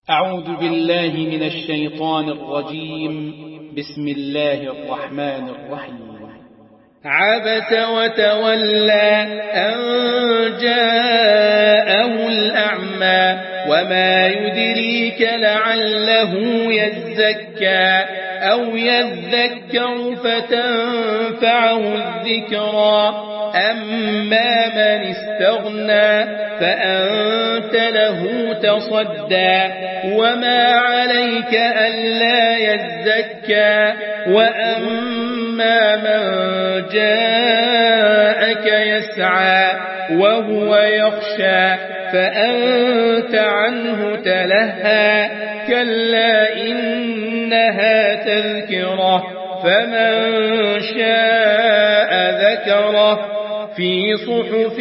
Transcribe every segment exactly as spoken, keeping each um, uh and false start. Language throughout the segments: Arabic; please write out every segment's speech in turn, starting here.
أعوذ بالله من الشيطان الرجيم. بسم الله الرحمن الرحيم. عبس وتولى أن جاءه الأعمى وما يدريك لعله يزكى أو يذكر فتنفعه الذكرى أما من استغنى فأنت له تصدى وما عليك ألا يزكى وأما من جاءك يسعى وهو يخشى فأنت عنه تلهى كلا إنها تذكرة فمن شاء ذكره في صحف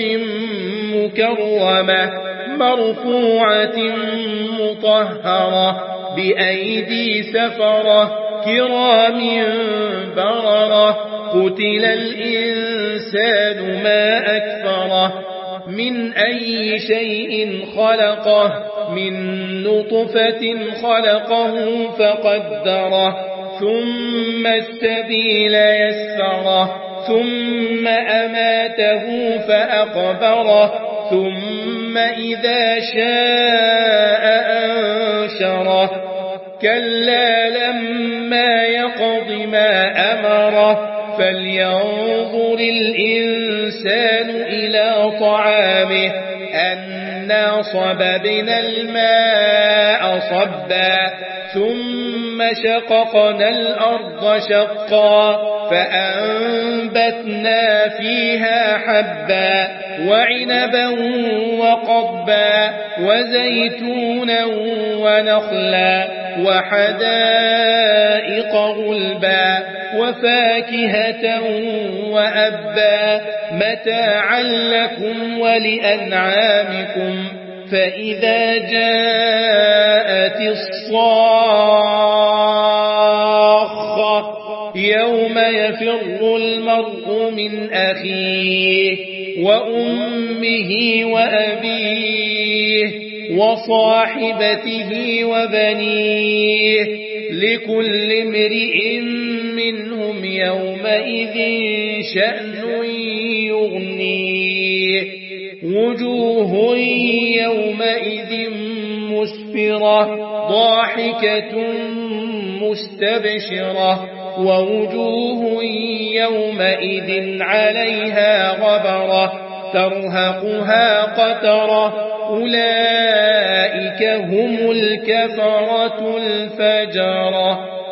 مكرمة مرفوعة مطهرة بأيدي سفرة كرام بررة قتل الإنسان ما أكفره من أي شيء خلقه من نطفة خلقه فقدره ثم السبيل يسره ثم أماته فأقبره ثم إذا شاء أنشره كلا لما يقض ما أمره فلينظر الإنسان إلى طعامه أنا صببنا الماء صبا ثم شققنا الأرض شقا فأنبتنا فيها حبا وعنبا وقضبا وزيتونا ونخلا وحدائق غلبا وفاكهة وأبا متاعا لكم ولأنعامكم فإذا جاءت الصاخة يوم يفر المرء من أخيه وأمه وأبيه وصاحبته وبنيه لكل امرئ منهم يومئذ شأن يغنيه وجوه يومئذ مسفرة ضاحكة مستبشرة ووجوه يومئذ عليها غبرة ترهقها قترة أولئك هم الكفرة الفجرة.